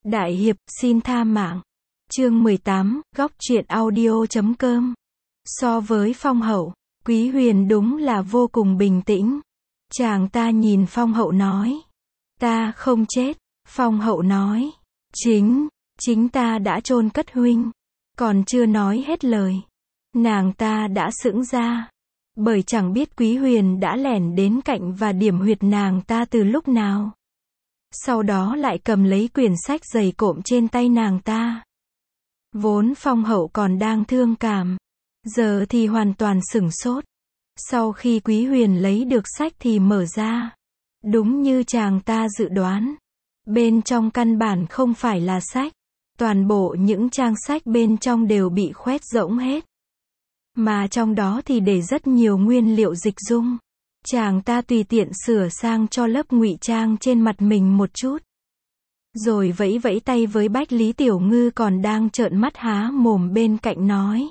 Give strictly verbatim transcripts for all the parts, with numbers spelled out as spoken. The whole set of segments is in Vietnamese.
Đại hiệp, xin tha mạng. Chương mười tám, góc truyện audio chấm com. So với Phong Hậu, Quý Huyền đúng là vô cùng bình tĩnh. Chàng ta nhìn Phong Hậu nói. Ta không chết. Phong Hậu nói. Chính, chính ta đã chôn cất huynh. Còn chưa nói hết lời. Nàng ta đã sững ra. Bởi chẳng biết Quý Huyền đã lẻn đến cạnh và điểm huyệt nàng ta từ lúc nào. Sau đó lại cầm lấy quyển sách dày cộm trên tay nàng ta. Vốn Phong Hậu còn đang thương cảm. Giờ thì hoàn toàn sửng sốt. Sau khi Quý Huyền lấy được sách thì mở ra. Đúng như chàng ta dự đoán. Bên trong căn bản không phải là sách. Toàn bộ những trang sách bên trong đều bị khoét rỗng hết. Mà trong đó thì để rất nhiều nguyên liệu dịch dung. Chàng ta tùy tiện sửa sang cho lớp ngụy trang trên mặt mình một chút. Rồi vẫy vẫy tay với Bách Lý Tiểu Ngư còn đang trợn mắt há mồm bên cạnh nói.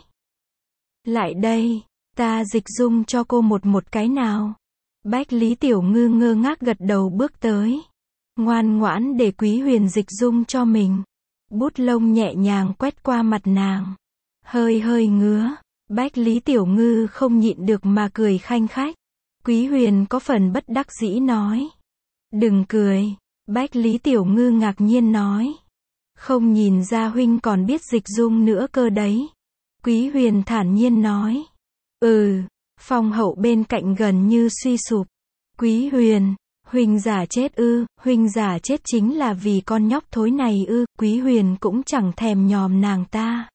Lại đây, ta dịch dung cho cô một một cái nào. Bách Lý Tiểu Ngư ngơ ngác gật đầu bước tới. Ngoan ngoãn để Quý Huyền dịch dung cho mình. Bút lông nhẹ nhàng quét qua mặt nàng. Hơi hơi ngứa. Bách Lý Tiểu Ngư không nhịn được mà cười khanh khách. Quý Huyền có phần bất đắc dĩ nói. Đừng cười. Bách Lý Tiểu Ngư ngạc nhiên nói. Không nhìn ra huynh còn biết dịch dung nữa cơ đấy. Quý Huyền thản nhiên nói. Ừ. Phong Hậu bên cạnh gần như suy sụp. Quý Huyền, huynh giả chết ư, huynh giả chết chính là vì con nhóc thối này ư. Quý Huyền cũng chẳng thèm nhòm nàng ta.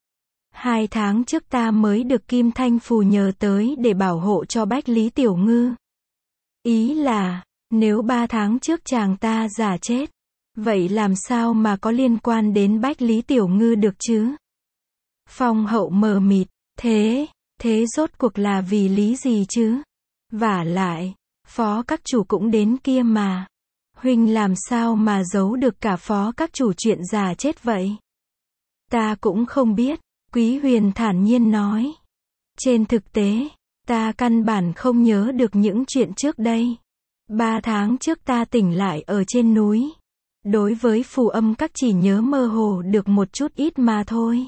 Hai tháng trước ta mới được Kim Thanh Phù nhờ tới để bảo hộ cho Bách Lý Tiểu Ngư. Ý là, nếu ba tháng trước chàng ta giả chết, vậy làm sao mà có liên quan đến Bách Lý Tiểu Ngư được chứ? Phong Hậu mờ mịt, thế, thế rốt cuộc là vì lý gì chứ? Vả lại, phó các chủ cũng đến kia mà. Huynh làm sao mà giấu được cả phó các chủ chuyện giả chết vậy? Ta cũng không biết. Quý Huyền thản nhiên nói. Trên thực tế, ta căn bản không nhớ được những chuyện trước đây. Ba tháng trước ta tỉnh lại ở trên núi. Đối với phù âm các chỉ nhớ mơ hồ được một chút ít mà thôi.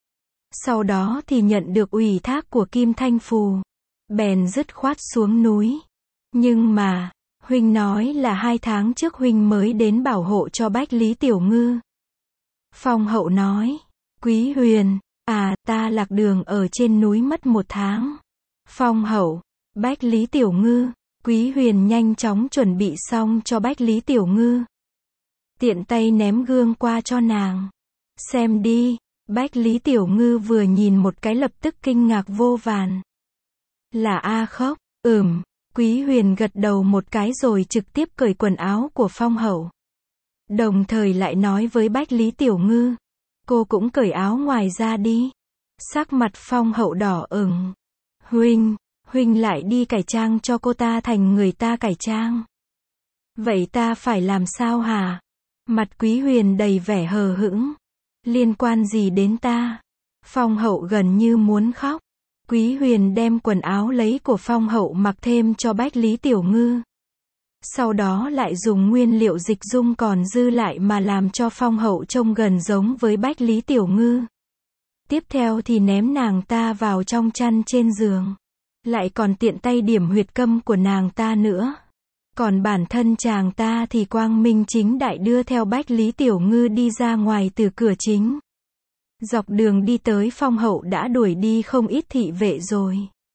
Sau đó thì nhận được ủy thác của Kim Thanh Phù. Bèn dứt khoát xuống núi. Nhưng mà, huynh nói là hai tháng trước huynh mới đến bảo hộ cho Bách Lý Tiểu Ngư. Phong Hậu nói. Quý Huyền. À, ta lạc đường ở trên núi mất một tháng. Phong Hậu, Bách Lý Tiểu Ngư, Quý Huyền nhanh chóng chuẩn bị xong cho Bách Lý Tiểu Ngư. Tiện tay ném gương qua cho nàng. Xem đi, Bách Lý Tiểu Ngư vừa nhìn một cái lập tức kinh ngạc vô vàn. Là A Khốc, ừm, Quý Huyền gật đầu một cái rồi trực tiếp cởi quần áo của Phong Hậu. Đồng thời lại nói với Bách Lý Tiểu Ngư. Cô cũng cởi áo ngoài ra đi. Sắc mặt Phong Hậu đỏ ửng. Huynh, huynh lại đi cải trang cho cô ta thành người ta cải trang. Vậy ta phải làm sao hả? Mặt Quý Huyền đầy vẻ hờ hững. Liên quan gì đến ta? Phong Hậu gần như muốn khóc. Quý Huyền đem quần áo lấy của Phong Hậu mặc thêm cho Bách Lý Tiểu Ngư. Sau đó lại dùng nguyên liệu dịch dung còn dư lại mà làm cho Phong Hậu trông gần giống với Bách Lý Tiểu Ngư. Tiếp theo thì ném nàng ta vào trong chăn trên giường. Lại còn tiện tay điểm huyệt câm của nàng ta nữa. Còn bản thân chàng ta thì quang minh chính đại đưa theo Bách Lý Tiểu Ngư đi ra ngoài từ cửa chính. Dọc đường đi tới Phong Hậu đã đuổi đi không ít thị vệ rồi.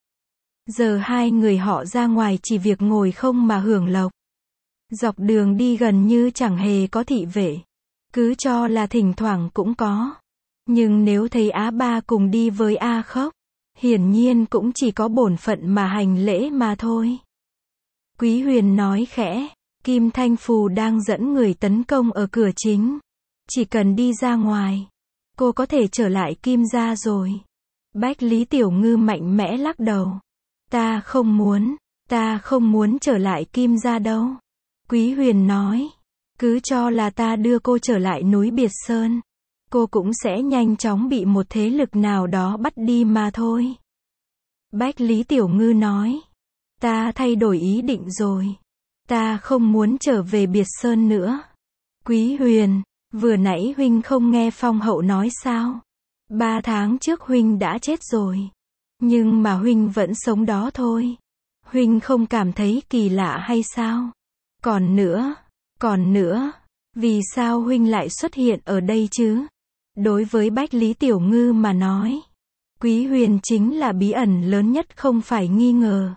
Giờ hai người họ ra ngoài chỉ việc ngồi không mà hưởng lộc. Dọc đường đi gần như chẳng hề có thị vệ. Cứ cho là thỉnh thoảng cũng có. Nhưng nếu thấy Á Ba cùng đi với A Khốc, hiển nhiên cũng chỉ có bổn phận mà hành lễ mà thôi. Quý Huyền nói khẽ, Kim Thanh Phù đang dẫn người tấn công ở cửa chính. Chỉ cần đi ra ngoài, cô có thể trở lại Kim gia rồi. Bách Lý Tiểu Ngư mạnh mẽ lắc đầu. Ta không muốn, ta không muốn trở lại Kim gia đâu. Quý Huyền nói, cứ cho là ta đưa cô trở lại núi Biệt Sơn. Cô cũng sẽ nhanh chóng bị một thế lực nào đó bắt đi mà thôi. Bách Lý Tiểu Ngư nói, ta thay đổi ý định rồi. Ta không muốn trở về Biệt Sơn nữa. Quý Huyền, Vừa nãy huynh không nghe Phong hậu nói sao? Ba tháng trước huynh đã chết rồi. Nhưng mà huynh vẫn sống đó thôi. Huynh không cảm thấy kỳ lạ hay sao? Còn nữa, còn nữa, vì sao huynh lại xuất hiện ở đây chứ? Đối với Bách Lý Tiểu Ngư mà nói, Quý Huyền chính là bí ẩn lớn nhất không phải nghi ngờ.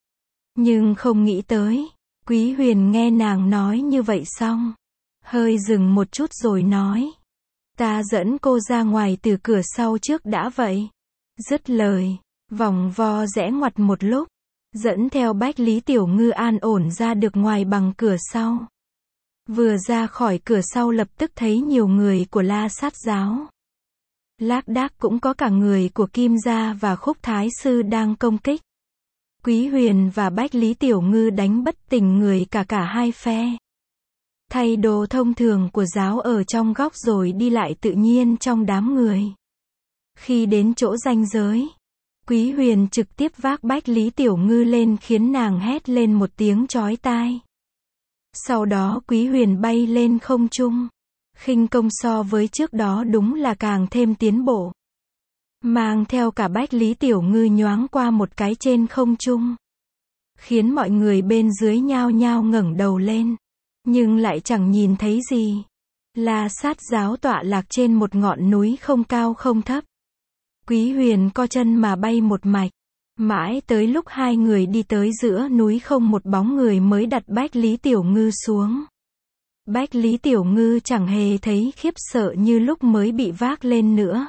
Nhưng không nghĩ tới, Quý Huyền nghe nàng nói như vậy xong, hơi dừng một chút rồi nói. Ta dẫn cô ra ngoài từ cửa sau trước đã vậy. Dứt lời, vòng vo rẽ ngoặt một lúc, dẫn theo Bách Lý Tiểu Ngư an ổn ra được ngoài bằng cửa sau. Vừa ra khỏi cửa sau lập tức thấy nhiều người của La Sát giáo. Lác đác cũng có cả người của Kim gia và Khúc Thái sư đang công kích. Quý Huyền và Bách Lý Tiểu Ngư đánh bất tỉnh người cả cả hai phe. Thay đồ thông thường của giáo ở trong góc rồi đi lại tự nhiên trong đám người. Khi đến chỗ ranh giới, Quý Huyền trực tiếp vác Bách Lý Tiểu Ngư lên khiến nàng hét lên một tiếng chói tai. Sau đó Quý Huyền bay lên không trung. Khinh công so với trước đó đúng là càng thêm tiến bộ. Mang theo cả Bách Lý Tiểu Ngư nhoáng qua một cái trên không trung. Khiến mọi người bên dưới nhao nhao ngẩng đầu lên. Nhưng lại chẳng nhìn thấy gì. La Sát giáo tọa lạc trên một ngọn núi không cao không thấp. Quý Huyền co chân mà bay một mạch. Mãi tới lúc hai người đi tới giữa núi không một bóng người mới đặt Bách Lý Tiểu Ngư xuống. Bách Lý Tiểu Ngư chẳng hề thấy khiếp sợ như lúc mới bị vác lên nữa.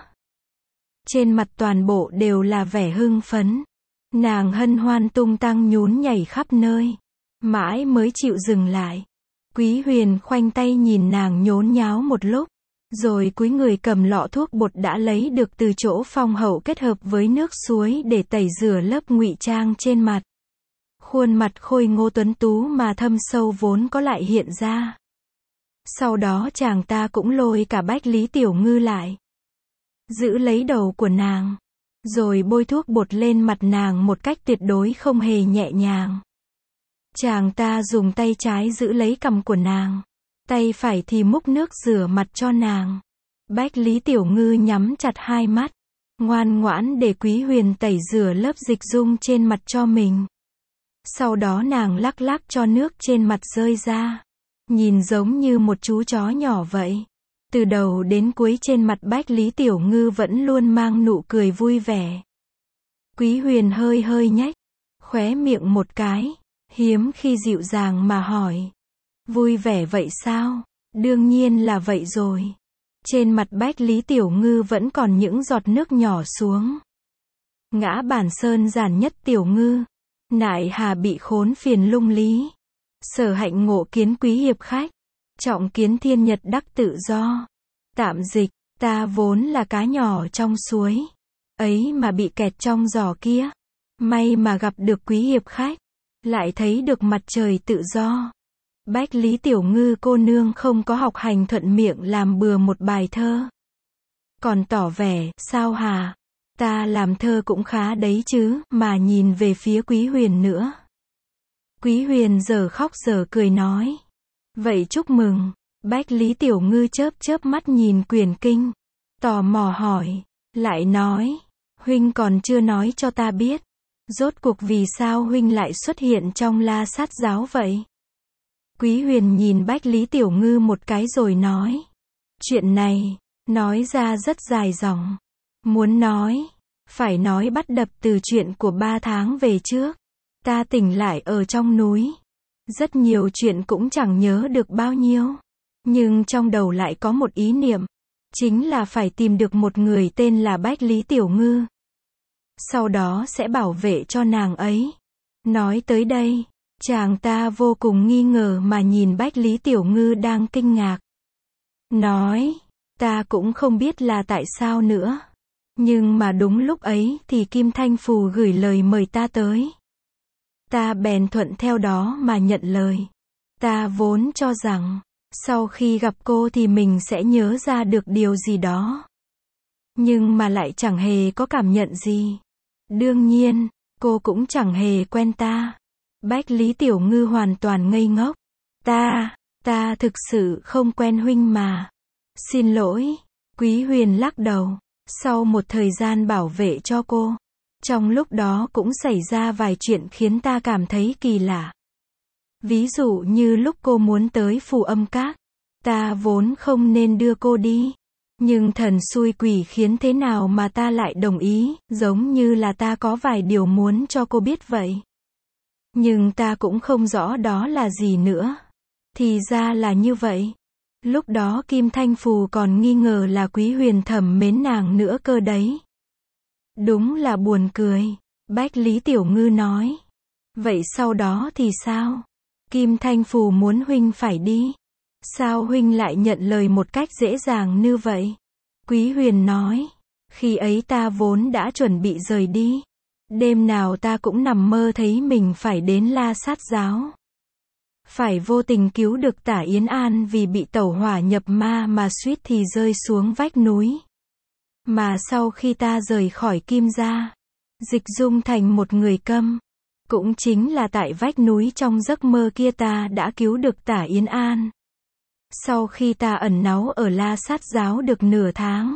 Trên mặt toàn bộ đều là vẻ hưng phấn. Nàng hân hoan tung tăng nhún nhảy khắp nơi. Mãi mới chịu dừng lại. Quý Huyền khoanh tay nhìn nàng nhốn nháo một lúc. Rồi cúi người cầm lọ thuốc bột đã lấy được từ chỗ Phong hậu kết hợp với nước suối để tẩy rửa lớp ngụy trang trên mặt. Khuôn mặt khôi ngô tuấn tú mà thâm sâu vốn có lại hiện ra. Sau đó chàng ta cũng lôi cả Bách Lý Tiểu Ngư lại. Giữ lấy đầu của nàng. Rồi bôi thuốc bột lên mặt nàng một cách tuyệt đối không hề nhẹ nhàng. Chàng ta dùng tay trái giữ lấy cằm của nàng. Tay phải thì múc nước rửa mặt cho nàng. Bách Lý Tiểu Ngư nhắm chặt hai mắt. Ngoan ngoãn để Quý Huyền tẩy rửa lớp dịch dung trên mặt cho mình. Sau đó nàng lắc lắc cho nước trên mặt rơi ra. Nhìn giống như một chú chó nhỏ vậy. Từ đầu đến cuối trên mặt Bách Lý Tiểu Ngư vẫn luôn mang nụ cười vui vẻ. Quý Huyền hơi hơi nhếch khóe miệng một cái, hiếm khi dịu dàng mà hỏi. Vui vẻ vậy sao? Đương nhiên là vậy rồi. Trên mặt Bách Lý Tiểu Ngư vẫn còn những giọt nước nhỏ xuống. Ngã bản sơn giản nhất Tiểu Ngư. Nại hà bị khốn phiền lung lý. Sở hạnh ngộ kiến quý hiệp khách. Trọng kiến thiên nhật đắc tự do. Tạm dịch, ta vốn là cá nhỏ trong suối. Ấy mà bị kẹt trong giỏ kia. May mà gặp được quý hiệp khách. Lại thấy được mặt trời tự do. Bách Lý Tiểu Ngư cô nương không có học hành thuận miệng làm bừa một bài thơ. Còn tỏ vẻ, sao hà? Ta làm thơ cũng khá đấy chứ, mà nhìn về phía Quý Huyền nữa. Quý Huyền giờ khóc giờ cười nói. Vậy chúc mừng. Bách Lý Tiểu Ngư chớp chớp mắt nhìn quyển kinh. Tò mò hỏi. Lại nói. Huynh còn chưa nói cho ta biết. Rốt cuộc vì sao huynh lại xuất hiện trong La Sát giáo vậy? Quý Huyền nhìn Bách Lý Tiểu Ngư một cái rồi nói. Chuyện này, nói ra rất dài dòng. Muốn nói, phải nói bắt đập từ chuyện của ba tháng về trước. Ta tỉnh lại ở trong núi. Rất nhiều chuyện cũng chẳng nhớ được bao nhiêu. Nhưng trong đầu lại có một ý niệm. Chính là phải tìm được một người tên là Bách Lý Tiểu Ngư. Sau đó sẽ bảo vệ cho nàng ấy. Nói tới đây, chàng ta vô cùng nghi ngờ mà nhìn Bách Lý Tiểu Ngư đang kinh ngạc. Nói, ta cũng không biết là tại sao nữa. Nhưng mà đúng lúc ấy thì Kim Thanh Phù gửi lời mời ta tới. Ta bèn thuận theo đó mà nhận lời. Ta vốn cho rằng, sau khi gặp cô thì mình sẽ nhớ ra được điều gì đó. Nhưng mà lại chẳng hề có cảm nhận gì. Đương nhiên, cô cũng chẳng hề quen ta. Bách Lý Tiểu Ngư hoàn toàn ngây ngốc. Ta, ta thực sự không quen huynh mà. Xin lỗi. Quý Huyền lắc đầu. Sau một thời gian bảo vệ cho cô, trong lúc đó cũng xảy ra vài chuyện khiến ta cảm thấy kỳ lạ. Ví dụ như lúc cô muốn tới Phù Âm Các, ta vốn không nên đưa cô đi. Nhưng thần xui quỷ khiến thế nào mà ta lại đồng ý, giống như là ta có vài điều muốn cho cô biết vậy. Nhưng ta cũng không rõ đó là gì nữa. Thì ra là như vậy. Lúc đó Kim Thanh Phù còn nghi ngờ là Quý Huyền thầm mến nàng nữa cơ đấy. Đúng là buồn cười. Bách Lý Tiểu Ngư nói. Vậy sau đó thì sao? Kim Thanh Phù muốn huynh phải đi. Sao huynh lại nhận lời một cách dễ dàng như vậy? Quý Huyền nói. Khi ấy ta vốn đã chuẩn bị rời đi. Đêm nào ta cũng nằm mơ thấy mình phải đến La Sát Giáo. Phải vô tình cứu được Tả Yến An vì bị tẩu hỏa nhập ma mà suýt thì rơi xuống vách núi. Mà sau khi ta rời khỏi Kim gia, dịch dung thành một người câm. Cũng chính là tại vách núi trong giấc mơ kia ta đã cứu được Tả Yến An. Sau khi ta ẩn náu ở La Sát Giáo được nửa tháng,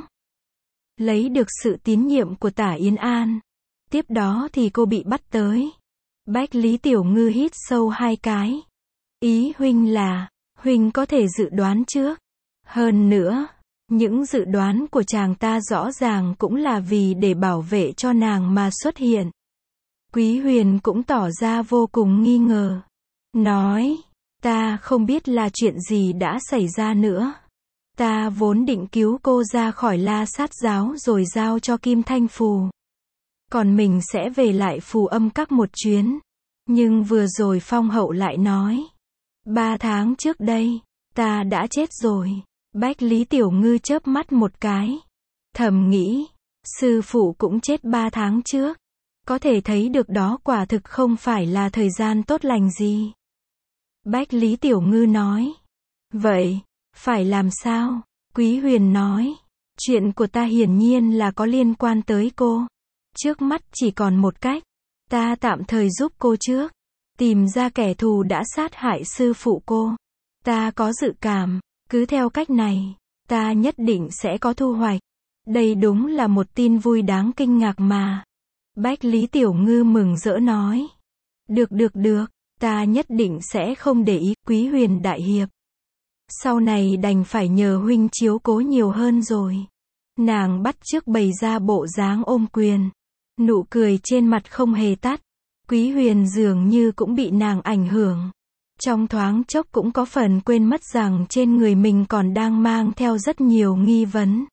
lấy được sự tín nhiệm của Tả Yến An, tiếp đó thì cô bị bắt tới. Bách Lý Tiểu Ngư hít sâu hai cái. Ý huynh là, huynh có thể dự đoán trước. Hơn nữa, những dự đoán của chàng ta rõ ràng cũng là vì để bảo vệ cho nàng mà xuất hiện. Quý Huyền cũng tỏ ra vô cùng nghi ngờ. Nói, ta không biết là chuyện gì đã xảy ra nữa. Ta vốn định cứu cô ra khỏi La Sát Giáo rồi giao cho Kim Thanh Phù. Còn mình sẽ về lại Phù Âm Các một chuyến. Nhưng vừa rồi Phong Hậu lại nói. Ba tháng trước đây, ta đã chết rồi. Bách Lý Tiểu Ngư chớp mắt một cái. Thầm nghĩ, sư phụ cũng chết ba tháng trước. Có thể thấy được đó quả thực không phải là thời gian tốt lành gì. Bách Lý Tiểu Ngư nói. Vậy, phải làm sao? Quý Huyền nói. Chuyện của ta hiển nhiên là có liên quan tới cô. Trước mắt chỉ còn một cách. Ta tạm thời giúp cô trước. Tìm ra kẻ thù đã sát hại sư phụ cô. Ta có dự cảm, cứ theo cách này, ta nhất định sẽ có thu hoạch. Đây đúng là một tin vui đáng kinh ngạc mà. Bách Lý Tiểu Ngư mừng rỡ nói. Được được được, ta nhất định sẽ không để ý. Quý Huyền đại hiệp. Sau này đành phải nhờ huynh chiếu cố nhiều hơn rồi. Nàng bắt chước bày ra bộ dáng ôm quyền. Nụ cười trên mặt không hề tắt. Quý Huyền dường như cũng bị nàng ảnh hưởng. Trong thoáng chốc cũng có phần quên mất rằng trên người mình còn đang mang theo rất nhiều nghi vấn.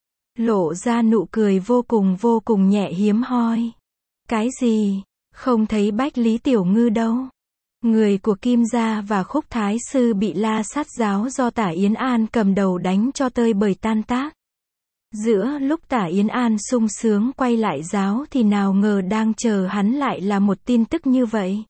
Lộ ra nụ cười vô cùng vô cùng nhẹ hiếm hoi. Cái gì? Không thấy Bách Lý Tiểu Ngư đâu. Người của Kim gia và Khúc Thái Sư bị La Sát Giáo do Tả Yến An cầm đầu đánh cho tơi bời tan tác. Giữa lúc Tả Yến An sung sướng quay lại giáo thì nào ngờ đang chờ hắn lại là một tin tức như vậy.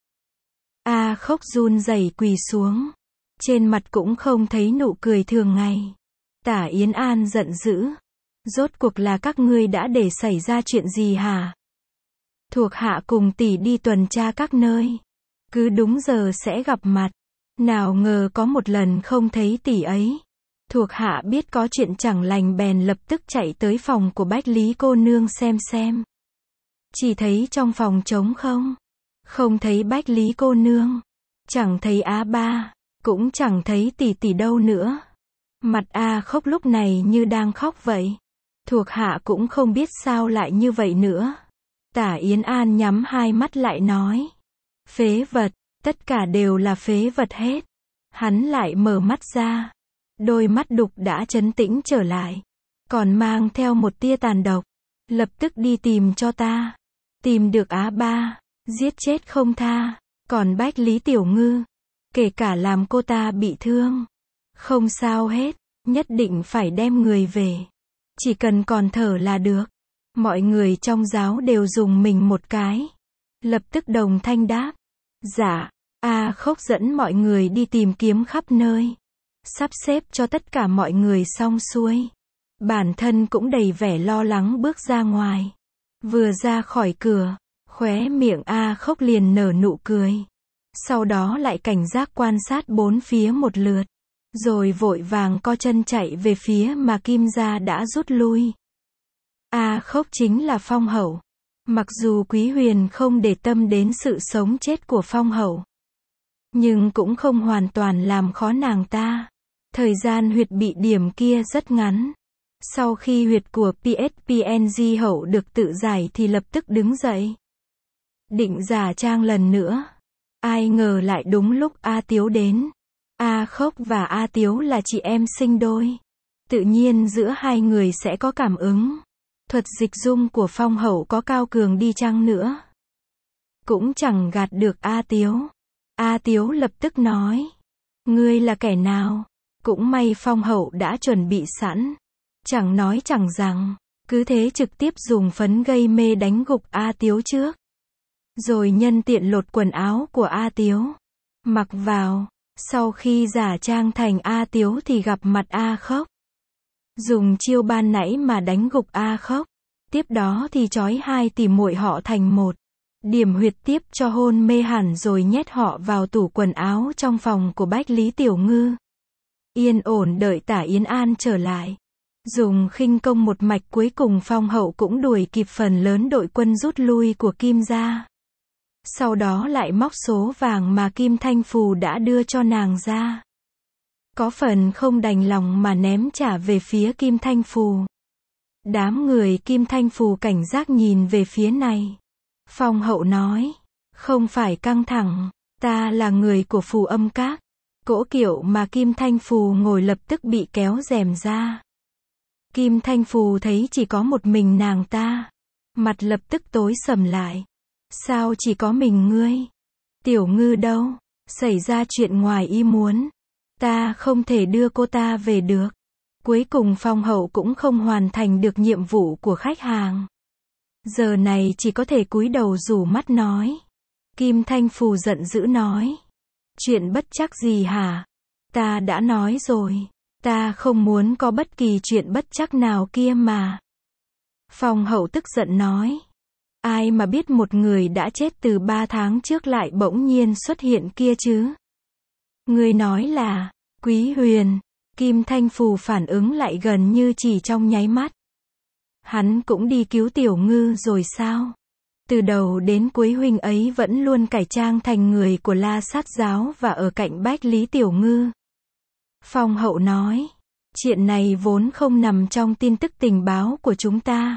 A Khốc run rẩy quỳ xuống. Trên mặt cũng không thấy nụ cười thường ngày. Tả Yến An giận dữ. Rốt cuộc là các ngươi đã để xảy ra chuyện gì hả? Thuộc hạ cùng tỷ đi tuần tra các nơi. Cứ đúng giờ sẽ gặp mặt. Nào ngờ có một lần không thấy tỷ ấy. Thuộc hạ biết có chuyện chẳng lành bèn lập tức chạy tới phòng của Bách Lý cô nương xem xem. Chỉ thấy trong phòng trống không. Không thấy Bách Lý cô nương. Chẳng thấy Á Ba. Cũng chẳng thấy tỷ tỷ đâu nữa. Mặt A Khốc lúc này như đang khóc vậy. Thuộc hạ cũng không biết sao lại như vậy nữa. Tả Yến An nhắm hai mắt lại nói. Phế vật, tất cả đều là phế vật hết. Hắn lại mở mắt ra. Đôi mắt đục đã trấn tĩnh trở lại. Còn mang theo một tia tàn độc. Lập tức đi tìm cho ta. Tìm được Á Ba. Giết chết không tha. Còn Bách Lý Tiểu Ngư. Kể cả làm cô ta bị thương. Không sao hết. Nhất định phải đem người về. Chỉ cần còn thở là được. Mọi người trong giáo đều dùng mình một cái. Lập tức đồng thanh đáp. Dạ. A Khốc dẫn mọi người đi tìm kiếm khắp nơi. Sắp xếp cho tất cả mọi người xong xuôi. Bản thân cũng đầy vẻ lo lắng bước ra ngoài. Vừa ra khỏi cửa, khóe miệng A Khốc liền nở nụ cười. Sau đó lại cảnh giác quan sát bốn phía một lượt. rồi vội vàng co chân chạy về phía mà Kim gia đã rút lui. A Khốc chính là Phong Hậu. Mặc dù Quý Huyền không để tâm đến sự sống chết của Phong Hậu, nhưng cũng không hoàn toàn làm khó nàng ta. Thời gian huyệt bị điểm kia rất ngắn. Sau khi huyệt của pê ét pê en giê Hậu được tự giải thì lập tức đứng dậy, định giả trang lần nữa. Ai ngờ lại đúng lúc A Tiếu đến. A Khốc và A Tiếu là chị em sinh đôi. Tự nhiên giữa hai người sẽ có cảm ứng. Thuật dịch dung của Phong Hậu có cao cường đi chăng nữa, cũng chẳng gạt được A Tiếu. A Tiếu lập tức nói, ngươi là kẻ nào? Cũng may Phong Hậu đã chuẩn bị sẵn. Chẳng nói chẳng rằng, cứ thế trực tiếp dùng phấn gây mê đánh gục A Tiếu trước. Rồi nhân tiện lột quần áo của A Tiếu, mặc vào. Sau khi giả trang thành A Tiếu thì gặp mặt A Khốc. Dùng chiêu ban nãy mà đánh gục A Khốc. Tiếp đó thì trói hai tỷ muội họ thành một. Điểm huyệt tiếp cho hôn mê hẳn rồi nhét họ vào tủ quần áo trong phòng của Bách Lý Tiểu Ngư. Yên ổn đợi Tả Yến An trở lại. Dùng khinh công một mạch cuối cùng Phong Hậu cũng đuổi kịp phần lớn đội quân rút lui của Kim gia. Sau đó lại móc số vàng mà Kim Thanh Phù đã đưa cho nàng ra. Có phần không đành lòng mà ném trả về phía Kim Thanh Phù. Đám người Kim Thanh Phù cảnh giác nhìn về phía này. Phong Hậu nói, không phải căng thẳng, ta là người của Phù Âm Các. Cỗ kiệu mà Kim Thanh Phù ngồi lập tức bị kéo rèm ra. Kim Thanh Phù thấy chỉ có một mình nàng ta, mặt lập tức tối sầm lại. Sao chỉ có mình ngươi? Tiểu Ngư đâu? Xảy ra chuyện ngoài ý muốn. Ta không thể đưa cô ta về được. Cuối cùng Phong Hậu cũng không hoàn thành được nhiệm vụ của khách hàng. Giờ này chỉ có thể cúi đầu rủ mắt nói. Kim Thanh Phù giận dữ nói. Chuyện bất chắc gì hả? Ta đã nói rồi. Ta không muốn có bất kỳ chuyện bất chắc nào kia mà. Phong Hậu tức giận nói. Ai mà biết một người đã chết từ ba tháng trước lại bỗng nhiên xuất hiện kia chứ? Người nói là, Quý Huyền. Kim Thanh Phù phản ứng lại gần như chỉ trong nháy mắt. Hắn cũng đi cứu Tiểu Ngư rồi sao? Từ đầu đến cuối huynh ấy vẫn luôn cải trang thành người của La Sát giáo và ở cạnh Bách Lý Tiểu Ngư. Phong Hậu nói, chuyện này vốn không nằm trong tin tức tình báo của chúng ta.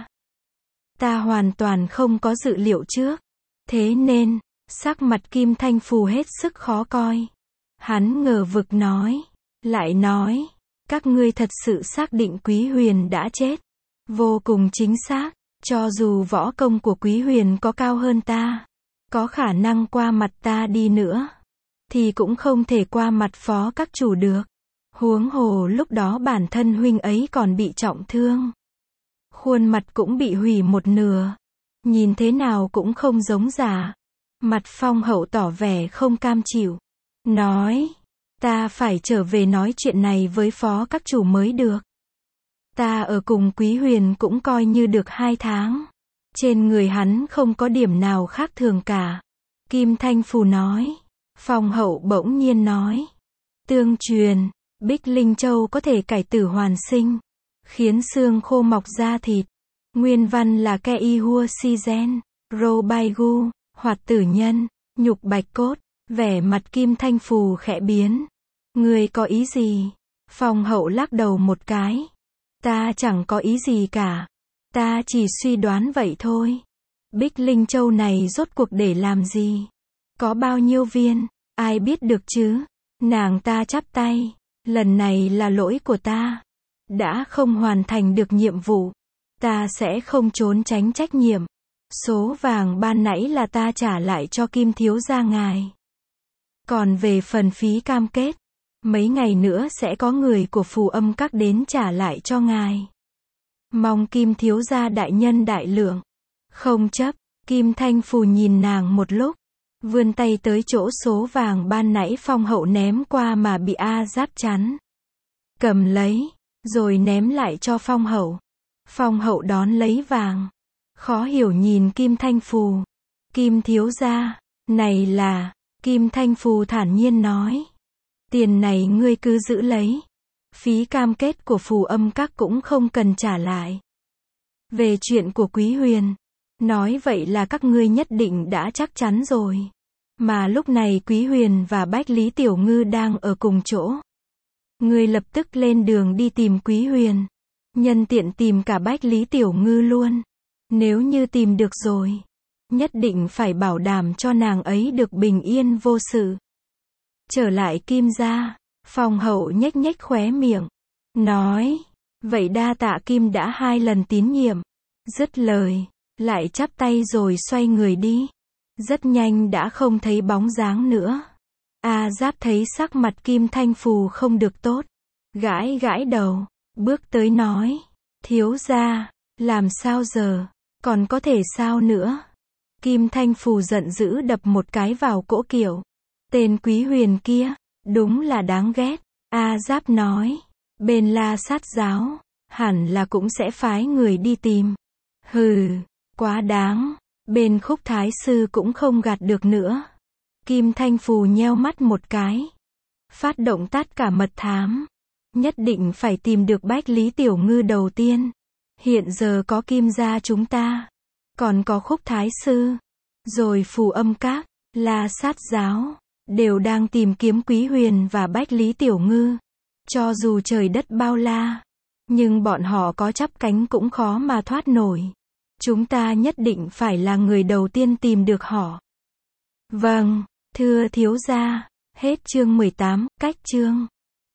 Ta hoàn toàn không có dự liệu trước. Thế nên, sắc mặt Kim Thanh Phù hết sức khó coi. Hắn ngờ vực nói, lại nói, các ngươi thật sự xác định Quý Huyền đã chết. Vô cùng chính xác, cho dù võ công của Quý Huyền có cao hơn ta, có khả năng qua mặt ta đi nữa, thì cũng không thể qua mặt Phó các chủ được. Huống hồ lúc đó bản thân huynh ấy còn bị trọng thương. Khuôn mặt cũng bị hủy một nửa. Nhìn thế nào cũng không giống giả. Mặt Phong Hậu tỏ vẻ không cam chịu. Nói, ta phải trở về nói chuyện này với Phó các chủ mới được. Ta ở cùng Quý Huyền cũng coi như được hai tháng. Trên người hắn không có điểm nào khác thường cả. Kim Thanh Phù nói. Phong Hậu bỗng nhiên nói. Tương truyền, Bích Linh Châu có thể cải tử hoàn sinh, khiến xương khô mọc ra thịt. Nguyên văn là ke y hua si gen, ro bai gu, hoạt tử nhân, nhục bạch cốt. Vẻ mặt Kim Thanh Phù khẽ biến. Ngươi có ý gì? Phong Hậu lắc đầu một cái. Ta chẳng có ý gì cả. Ta chỉ suy đoán vậy thôi. Bích Linh Châu này rốt cuộc để làm gì? Có bao nhiêu viên? Ai biết được chứ? Nàng ta chắp tay. Lần này là lỗi của ta. Đã không hoàn thành được nhiệm vụ. Ta sẽ không trốn tránh trách nhiệm. Số vàng ban nãy là ta trả lại cho Kim thiếu gia ngài. Còn về phần phí cam kết, mấy ngày nữa sẽ có người của Phù Âm Các đến trả lại cho ngài. Mong Kim thiếu gia đại nhân đại lượng. Không chấp. Kim Thanh Phù nhìn nàng một lúc, vươn tay tới chỗ số vàng ban nãy Phong Hậu ném qua mà bị A Giáp chắn. Cầm lấy, rồi ném lại cho Phong Hậu. Phong Hậu đón lấy vàng. Khó hiểu nhìn Kim Thanh Phù. Kim thiếu gia, này là... Kim Thanh Phù thản nhiên nói. Tiền này ngươi cứ giữ lấy. Phí cam kết của Phù Âm Các cũng không cần trả lại. Về chuyện của Quý Huyền, nói vậy là các ngươi nhất định đã chắc chắn rồi. Mà lúc này Quý Huyền và Bách Lý Tiểu Ngư đang ở cùng chỗ. Ngươi lập tức lên đường đi tìm Quý Huyền. Nhân tiện tìm cả Bách Lý Tiểu Ngư luôn. Nếu như tìm được rồi, nhất định phải bảo đảm cho nàng ấy được bình yên vô sự. Trở lại Kim gia, Phong hậu nhếch nhếch khóe miệng, nói, vậy đa tạ Kim đã hai lần tín nhiệm. Dứt lời, lại chắp tay rồi xoay người đi. Rất nhanh đã không thấy bóng dáng nữa. A Giáp thấy sắc mặt Kim Thanh Phù không được tốt, gãi gãi đầu, bước tới nói, thiếu gia, làm sao giờ, còn có thể sao nữa. Kim Thanh Phù giận dữ đập một cái vào cỗ kiệu. Tên Quý Huyền kia, đúng là đáng ghét. A Giáp nói, bên La Sát giáo, hẳn là cũng sẽ phái người đi tìm. Hừ, quá đáng, bên Khúc Thái sư cũng không gạt được nữa. Kim Thanh Phù nheo mắt một cái, phát động tát cả mật thám, nhất định phải tìm được Bách Lý Tiểu Ngư đầu tiên. Hiện giờ có Kim gia chúng ta, còn có Khúc Thái sư, rồi Phù Âm Các, La Sát giáo, đều đang tìm kiếm Quý Huyền và Bách Lý Tiểu Ngư. Cho dù trời đất bao la, nhưng bọn họ có chắp cánh cũng khó mà thoát nổi. Chúng ta nhất định phải là người đầu tiên tìm được họ. Vâng, thưa thiếu gia, hết chương mười tám, cách chương.